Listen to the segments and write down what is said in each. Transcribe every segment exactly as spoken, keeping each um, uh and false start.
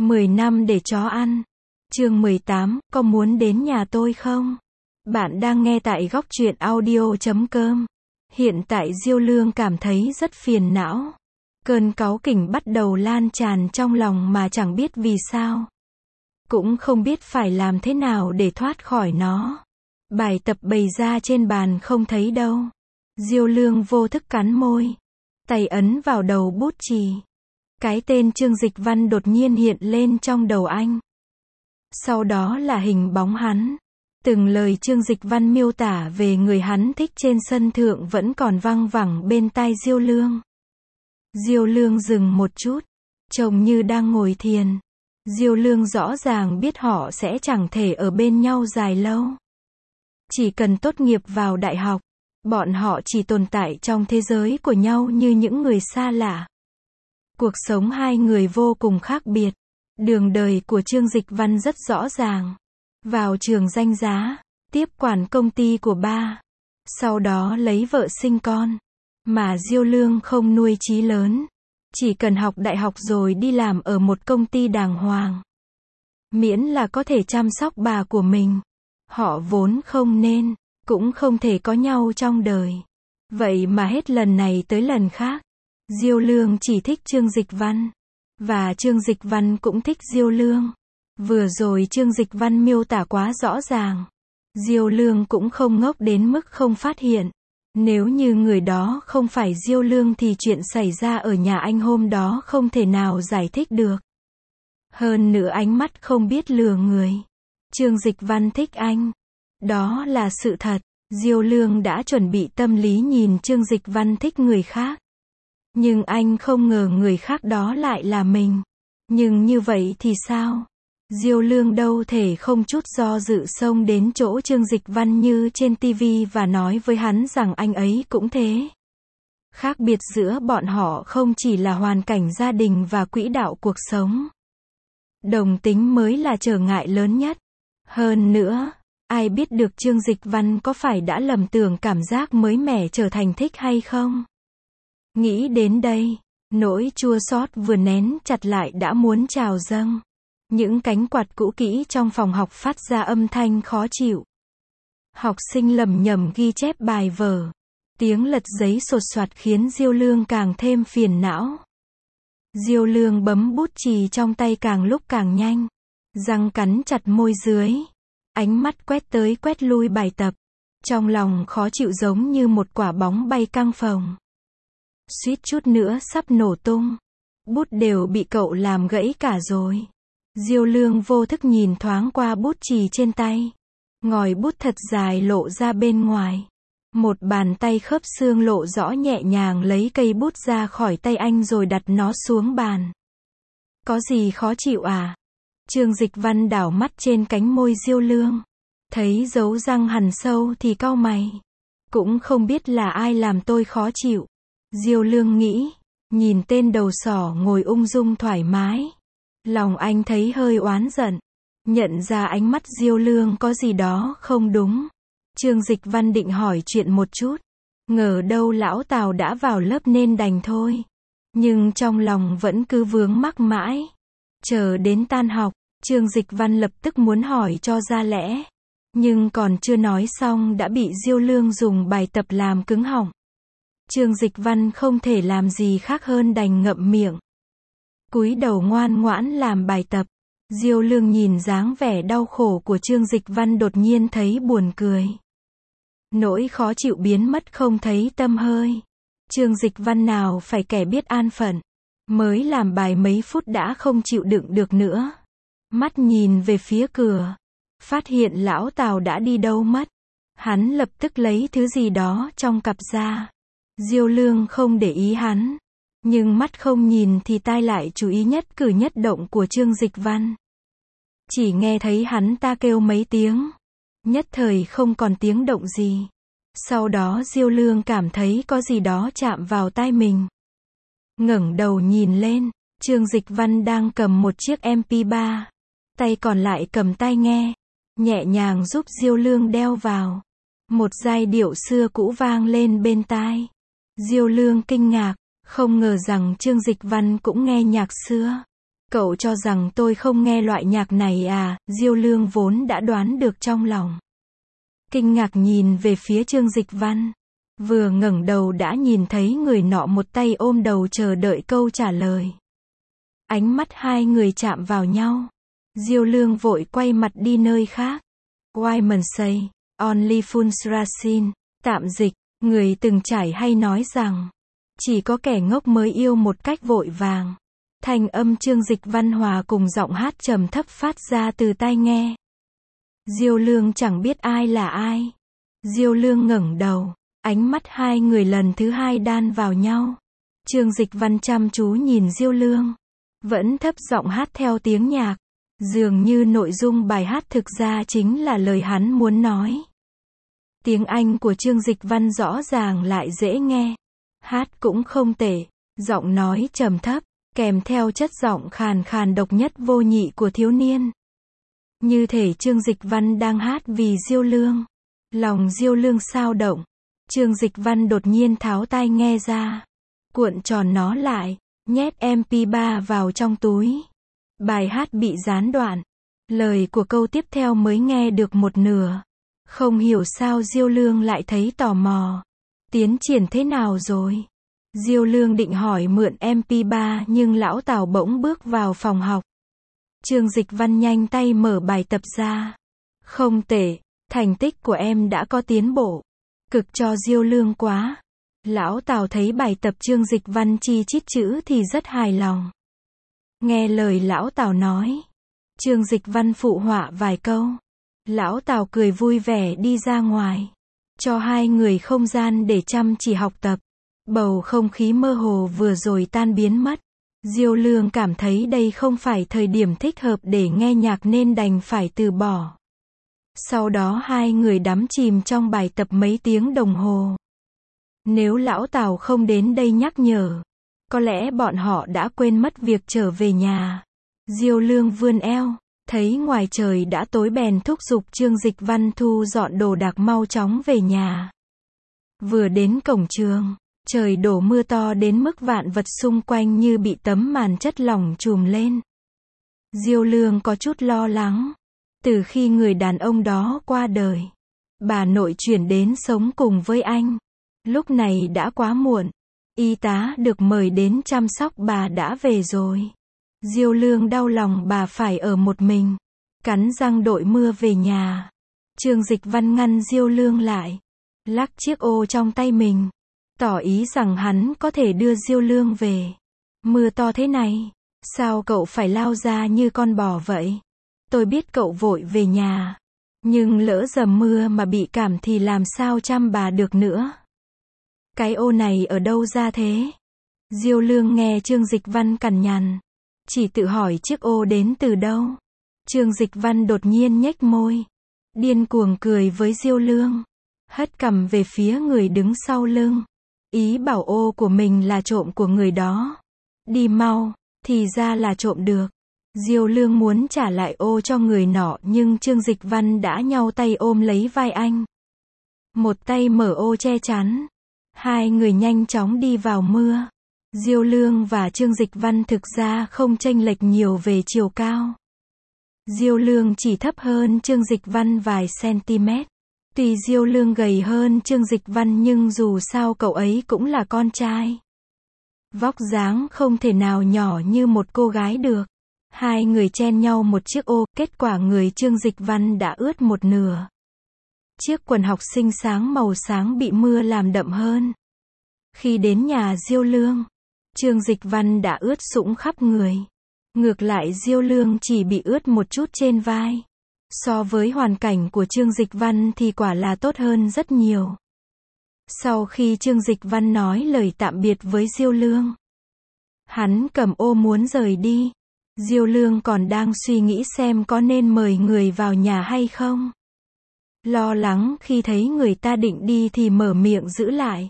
mười năm để chó ăn. Chương mười tám, có muốn đến nhà tôi không? Bạn đang nghe tại góc truyện audio chấm com. Hiện tại Diêu Lương cảm thấy rất phiền não. Cơn cáu kỉnh bắt đầu lan tràn trong lòng mà chẳng biết vì sao. Cũng không biết phải làm thế nào để thoát khỏi nó. Bài tập bày ra trên bàn không thấy đâu. Diêu Lương vô thức cắn môi. Tay ấn vào đầu bút chì. Cái tên Trương Dịch Văn đột nhiên hiện lên trong đầu anh. Sau đó là hình bóng hắn. Từng lời Trương Dịch Văn miêu tả về người hắn thích trên sân thượng vẫn còn văng vẳng bên tai Diêu Lương. Diêu Lương dừng một chút, trông như đang ngồi thiền. Diêu Lương rõ ràng biết họ sẽ chẳng thể ở bên nhau dài lâu. Chỉ cần tốt nghiệp vào đại học, bọn họ chỉ tồn tại trong thế giới của nhau như những người xa lạ. Cuộc sống hai người vô cùng khác biệt. Đường đời của Trương Dịch Văn rất rõ ràng. Vào trường danh giá, tiếp quản công ty của ba. Sau đó lấy vợ sinh con. Mà Diêu Lương không nuôi chí lớn. Chỉ cần học đại học rồi đi làm ở một công ty đàng hoàng. Miễn là có thể chăm sóc bà của mình. Họ vốn không nên, cũng không thể có nhau trong đời. Vậy mà hết lần này tới lần khác. Diêu Lương chỉ thích Trương Dịch Văn. Và Trương Dịch Văn cũng thích Diêu Lương. Vừa rồi Trương Dịch Văn miêu tả quá rõ ràng. Diêu Lương cũng không ngốc đến mức không phát hiện. Nếu như người đó không phải Diêu Lương thì chuyện xảy ra ở nhà anh hôm đó không thể nào giải thích được. Hơn nữa ánh mắt không biết lừa người. Trương Dịch Văn thích anh. Đó là sự thật. Diêu Lương đã chuẩn bị tâm lý nhìn Trương Dịch Văn thích người khác. Nhưng anh không ngờ người khác đó lại là mình. Nhưng như vậy thì sao? Diêu Lương đâu thể không chút do dự xông đến chỗ Trương Dịch Văn như trên tivi và nói với hắn rằng anh ấy cũng thế. Khác biệt giữa bọn họ không chỉ là hoàn cảnh gia đình và quỹ đạo cuộc sống. Đồng tính mới là trở ngại lớn nhất. Hơn nữa, ai biết được Trương Dịch Văn có phải đã lầm tưởng cảm giác mới mẻ trở thành thích hay không? Nghĩ đến đây, nỗi chua xót vừa nén chặt lại đã muốn trào dâng. Những cánh quạt cũ kỹ trong phòng học phát ra âm thanh khó chịu. Học sinh lầm nhầm ghi chép bài vở. Tiếng lật giấy sột soạt khiến Diêu Lương càng thêm phiền não. Diêu Lương bấm bút chì trong tay càng lúc càng nhanh. Răng cắn chặt môi dưới. Ánh mắt quét tới quét lui bài tập. Trong lòng khó chịu giống như một quả bóng bay căng phồng. Suýt chút nữa sắp nổ tung. Bút đều bị cậu làm gãy cả rồi. Diêu Lương vô thức nhìn thoáng qua bút chì trên tay. Ngòi bút thật dài lộ ra bên ngoài. Một bàn tay khớp xương lộ rõ nhẹ nhàng lấy cây bút ra khỏi tay anh rồi đặt nó xuống bàn. Có gì khó chịu à? Trương Dịch Văn đảo mắt trên cánh môi Diêu Lương. Thấy dấu răng hằn sâu thì cau mày. Cũng không biết là ai làm tôi khó chịu. Diêu Lương nghĩ. Nhìn tên đầu sỏ ngồi ung dung thoải mái. Lòng anh thấy hơi oán giận. Nhận ra ánh mắt Diêu Lương có gì đó không đúng. Trương Dịch Văn định hỏi chuyện một chút. Ngờ đâu lão Tào đã vào lớp nên đành thôi. Nhưng trong lòng vẫn cứ vướng mắc mãi. Chờ đến tan học, Trương Dịch Văn lập tức muốn hỏi cho ra lẽ. Nhưng còn chưa nói xong đã bị Diêu Lương dùng bài tập làm cứng họng. Trương Dịch Văn không thể làm gì khác hơn đành ngậm miệng. Cúi đầu ngoan ngoãn làm bài tập. Diêu Lương nhìn dáng vẻ đau khổ của Trương Dịch Văn đột nhiên thấy buồn cười. Nỗi khó chịu biến mất không thấy tăm hơi. Trương Dịch Văn nào phải kẻ biết an phận. Mới làm bài mấy phút đã không chịu đựng được nữa. Mắt nhìn về phía cửa. Phát hiện lão Tào đã đi đâu mất. Hắn lập tức lấy thứ gì đó trong cặp ra. Diêu Lương không để ý hắn. Nhưng mắt không nhìn thì tai lại chú ý nhất cử nhất động của Trương Dịch Văn. Chỉ nghe thấy hắn ta kêu mấy tiếng. Nhất thời không còn tiếng động gì. Sau đó Diêu Lương cảm thấy có gì đó chạm vào tai mình. Ngẩng đầu nhìn lên, Trương Dịch Văn đang cầm một chiếc em pê ba. Tay còn lại cầm tai nghe. Nhẹ nhàng giúp Diêu Lương đeo vào. Một giai điệu xưa cũ vang lên bên tai. Diêu Lương kinh ngạc. Không ngờ rằng Trương Dịch Văn cũng nghe nhạc xưa. Cậu cho rằng tôi không nghe loại nhạc này à? Diêu Lương vốn đã đoán được trong lòng. Kinh ngạc nhìn về phía Trương Dịch Văn. Vừa ngẩng đầu đã nhìn thấy người nọ một tay ôm đầu chờ đợi câu trả lời. Ánh mắt hai người chạm vào nhau. Diêu Lương vội quay mặt đi nơi khác. Wyman say, only fools rush in. Tạm dịch, người từng trải hay nói rằng, chỉ có kẻ ngốc mới yêu một cách vội vàng. Thanh âm Trương Dịch Văn hòa cùng giọng hát trầm thấp phát ra từ tai nghe. Diêu Lương chẳng biết ai là ai. Diêu Lương ngẩng đầu, ánh mắt hai người lần thứ hai đan vào nhau. Trương Dịch Văn chăm chú nhìn Diêu Lương, vẫn thấp giọng hát theo tiếng nhạc. Dường như nội dung bài hát thực ra chính là lời hắn muốn nói. Tiếng Anh của Trương Dịch Văn rõ ràng lại dễ nghe. Hát cũng không tệ, giọng nói trầm thấp, kèm theo chất giọng khàn khàn độc nhất vô nhị của thiếu niên. Như thể Trương Dịch Văn đang hát vì Diêu Lương. Lòng Diêu Lương xao động. Trương Dịch Văn đột nhiên tháo tai nghe ra, cuộn tròn nó lại, nhét em pê ba vào trong túi. Bài hát bị gián đoạn. Lời của câu tiếp theo mới nghe được một nửa. Không hiểu sao Diêu Lương lại thấy tò mò. Tiến triển thế nào rồi? Diêu Lương định hỏi mượn em pê ba nhưng lão Tào bỗng bước vào phòng học. Trương Dịch Văn nhanh tay mở bài tập ra. Không tệ, thành tích của em đã có tiến bộ. Cực cho Diêu Lương quá. Lão Tào thấy bài tập Trương Dịch Văn chi chít chữ thì rất hài lòng. Nghe lời lão Tào nói, Trương Dịch Văn phụ họa vài câu. Lão Tào cười vui vẻ đi ra ngoài, cho hai người không gian để chăm chỉ học tập. Bầu không khí mơ hồ vừa rồi tan biến mất. Diêu Lương cảm thấy đây không phải thời điểm thích hợp để nghe nhạc nên đành phải từ bỏ. Sau đó hai người đắm chìm trong bài tập mấy tiếng đồng hồ. Nếu lão Tào không đến đây nhắc nhở, có lẽ bọn họ đã quên mất việc trở về nhà. Diêu Lương vươn eo, thấy ngoài trời đã tối bèn thúc giục Trương Dịch Văn thu dọn đồ đạc mau chóng về nhà. Vừa đến cổng trường, trời đổ mưa to đến mức vạn vật xung quanh như bị tấm màn chất lỏng trùm lên. Diêu Lương có chút lo lắng. Từ khi người đàn ông đó qua đời, bà nội chuyển đến sống cùng với anh. Lúc này đã quá muộn. Y tá được mời đến chăm sóc bà đã về rồi. Diêu Lương đau lòng bà phải ở một mình. Cắn răng đội mưa về nhà. Trương Dịch Văn ngăn Diêu Lương lại, lắc chiếc ô trong tay mình, tỏ ý rằng hắn có thể đưa Diêu Lương về. Mưa to thế này, sao cậu phải lao ra như con bò vậy? Tôi biết cậu vội về nhà, nhưng lỡ dầm mưa mà bị cảm thì làm sao chăm bà được nữa. Cái ô này ở đâu ra thế? Diêu Lương nghe Trương Dịch Văn cằn nhằn, chỉ tự hỏi chiếc ô đến từ đâu. Trương Dịch Văn đột nhiên nhếch môi, điên cuồng cười với Diêu Lương, hất cằm về phía người đứng sau lưng, ý bảo ô của mình là trộm của người đó. Đi mau, thì ra là trộm được. Diêu Lương muốn trả lại ô cho người nọ nhưng Trương Dịch Văn đã nhau tay ôm lấy vai anh. Một tay mở ô che chắn. Hai người nhanh chóng đi vào mưa. Diêu Lương và Trương Dịch Văn thực ra không chênh lệch nhiều về chiều cao. Diêu Lương chỉ thấp hơn Trương Dịch Văn vài cm. Tuy Diêu Lương gầy hơn Trương Dịch Văn nhưng dù sao cậu ấy cũng là con trai. Vóc dáng không thể nào nhỏ như một cô gái được. Hai người chen nhau một chiếc ô, kết quả người Trương Dịch Văn đã ướt một nửa. Chiếc quần học sinh sáng màu sáng bị mưa làm đậm hơn. Khi đến nhà Diêu Lương, Trương Dịch Văn đã ướt sũng khắp người. Ngược lại Diêu Lương chỉ bị ướt một chút trên vai. So với hoàn cảnh của Trương Dịch Văn thì quả là tốt hơn rất nhiều. Sau khi Trương Dịch Văn nói lời tạm biệt với Diêu Lương, hắn cầm ô muốn rời đi. Diêu Lương còn đang suy nghĩ xem có nên mời người vào nhà hay không. Lo lắng khi thấy người ta định đi thì mở miệng giữ lại.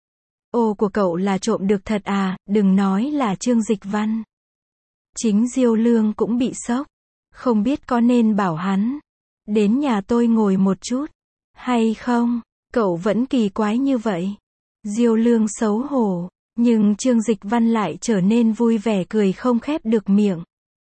Ô của cậu là trộm được thật à? Đừng nói là Trương Dịch Văn. Chính Diêu Lương cũng bị sốc. Không biết có nên bảo hắn đến nhà tôi ngồi một chút hay không? Cậu vẫn kỳ quái như vậy. Diêu Lương xấu hổ, nhưng Trương Dịch Văn lại trở nên vui vẻ cười không khép được miệng.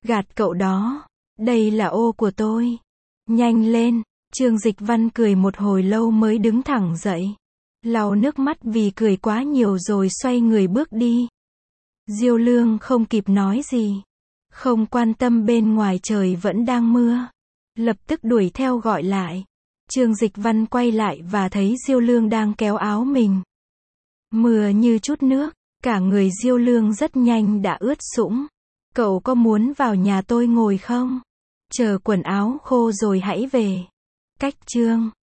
Gạt cậu đó. Đây là ô của tôi. Nhanh lên. Trương Dịch Văn cười một hồi lâu mới đứng thẳng dậy. Lau nước mắt vì cười quá nhiều rồi xoay người bước đi. Diêu Lương không kịp nói gì. Không quan tâm bên ngoài trời vẫn đang mưa. Lập tức đuổi theo gọi lại. Trương Dịch Văn quay lại và thấy Diêu Lương đang kéo áo mình. Mưa như chút nước. Cả người Diêu Lương rất nhanh đã ướt sũng. Cậu có muốn vào nhà tôi ngồi không? Chờ quần áo khô rồi hãy về. Cách chương